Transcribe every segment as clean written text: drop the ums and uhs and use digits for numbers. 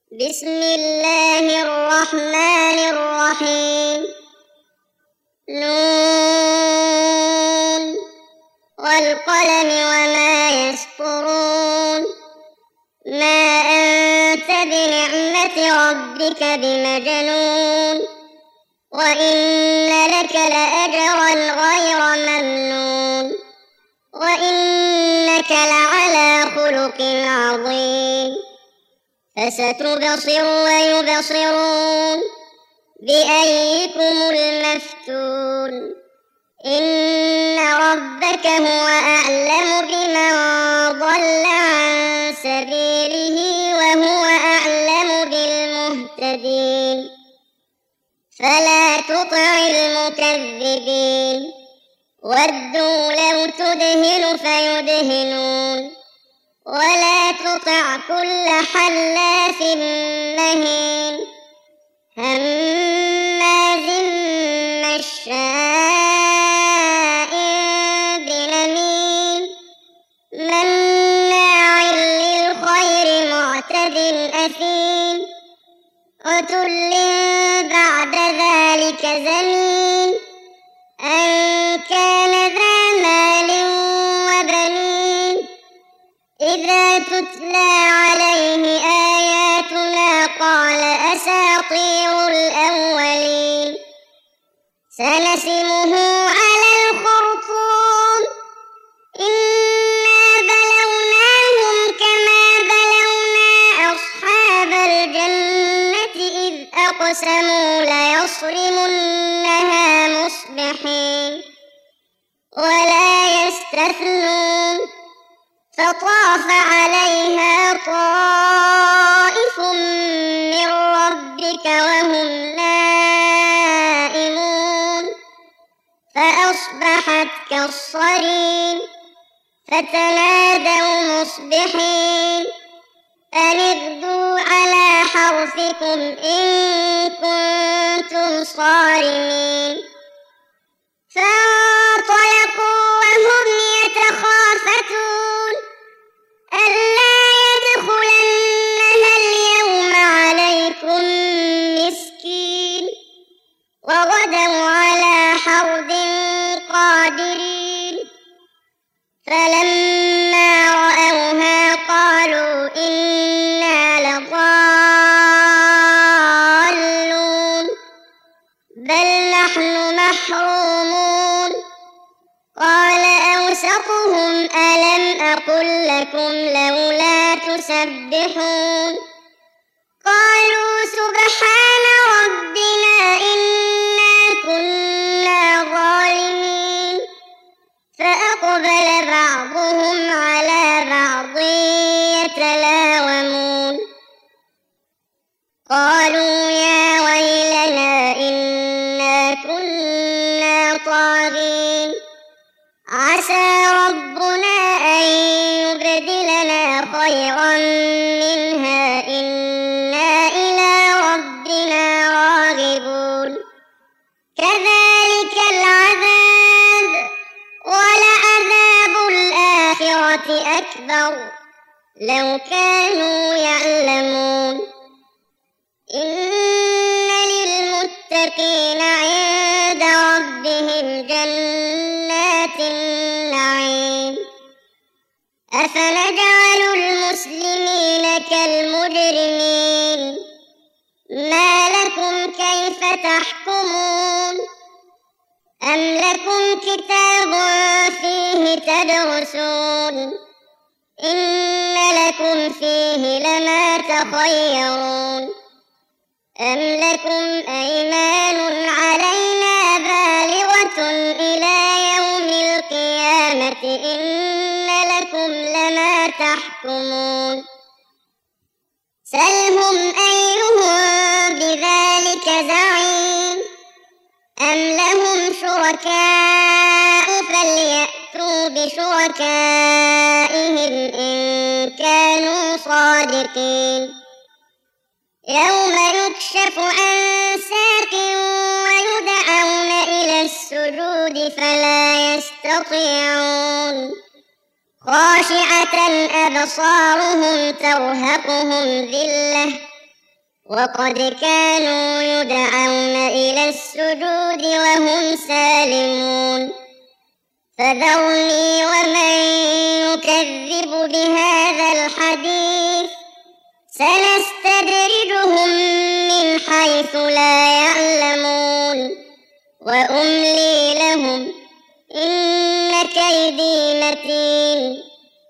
بسم الله الرحمن الرحيم. نون والقلم وما يسطرون. ما أنت بنعمة ربك بمجنون، وإن لك لأجرا غير ممنون، وإنك لعلى خلق عظيم. فستبصر ويبصرون بأيكم المفتون. إن ربك هو أعلم بمن ضل عن سبيله وهو أعلم بالمهتدين. فلا تطع المكذبين، ودوا لو تدهن فيدهنون. ولا تطع كل حلاف مهين، هماز مشاء بنميم، مناع للخير معتد أثيم، عتل بعد ذلك زنيم، أن كان ذا مال وبنين. إذا تتلى عليه آياتنا قال أساطير الأولين. سنسمه على الخرطوم، إنا بلوناهم كما بلونا أصحاب الجنة إذ أقسموا ليصرمنها مصبحين ولا يستثنون. فطاف عليها طائف من ربك وهم نائمون، فأصبحت كالصريم. فتنادوا مصبحين أن اغدوا على حرثكم إن كنتم صارمين. فانطلقوا وهم يتخافتون ألا يدخلنها اليوم عليكم مسكين، وغدوا على حرد قادرين. فلما رأوها قالوا إنا لضالون، بل نحن محرومون. قال أوسطهم ألم أقل لكم لولا تسبحون؟ قالوا سبحان ربنا إنا كنا ظالمين. فأقبل بعضهم على بعض يتلاومون. قالوا يا ويلنا إنا كنا طاغين، عسى ربنا أن يبدلنا خيرا منها إنا إلى ربنا راغبون. كذلك العذاب، ولعذاب الآخرة أكبر لو كانوا يعلمون. إن للمتقين عند ربهم جنات النعيم. أفنجعل المسلمين كالمجرمين؟ ما لكم كيف تحكمون؟ أم لكم كتاب فيه تدرسون؟ إن لكم فيه لما تخيرون. أم لكم أيمان علينا بالغة إلى يوم القيامة إن لكم لما تحكمون. سلهم أيهم بذلك زعيم. أم لهم شركاء فليأتوا بشركائهم إن كانوا صادقين. يوم يكشف عن ساق ويدعون إلى السجود فلا يستطيعون. خاشعة أبصارهم ترهقهم ذلة وقد كانوا يدعون إلى السجود وهم سالمون فذرني ومن يكذب بهذا الحديث سنستدرجهم من حيث لا يعلمون وأملي لهم إن كيدي متين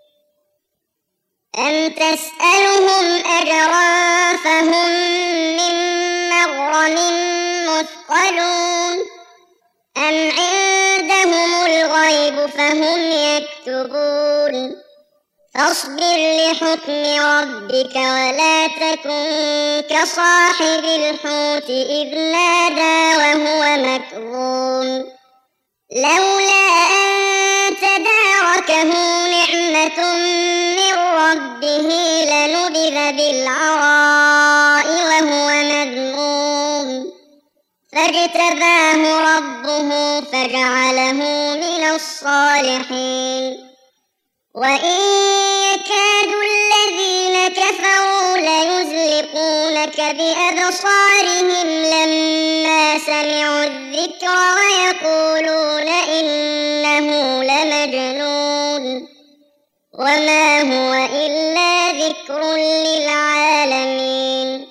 أم تسألهم أجرا فهم من مغرم مثقلون أم عندهم الغيب فهم يكتبون فاصبر لحكم ربك ولا تكن كصاحب الحوت إذ نادى وهو مكظوم لولا أن تداركه نعمة من ربه لنبذ بالعراء وهو مذموم فاجتباه ربه فجعله من الصالحين وإن يكاد الذين كفروا ليزلقونك بأبصارهم لما سمعوا الذكر ويقولون إنه لمجنون وما هو إلا ذكر للعالمين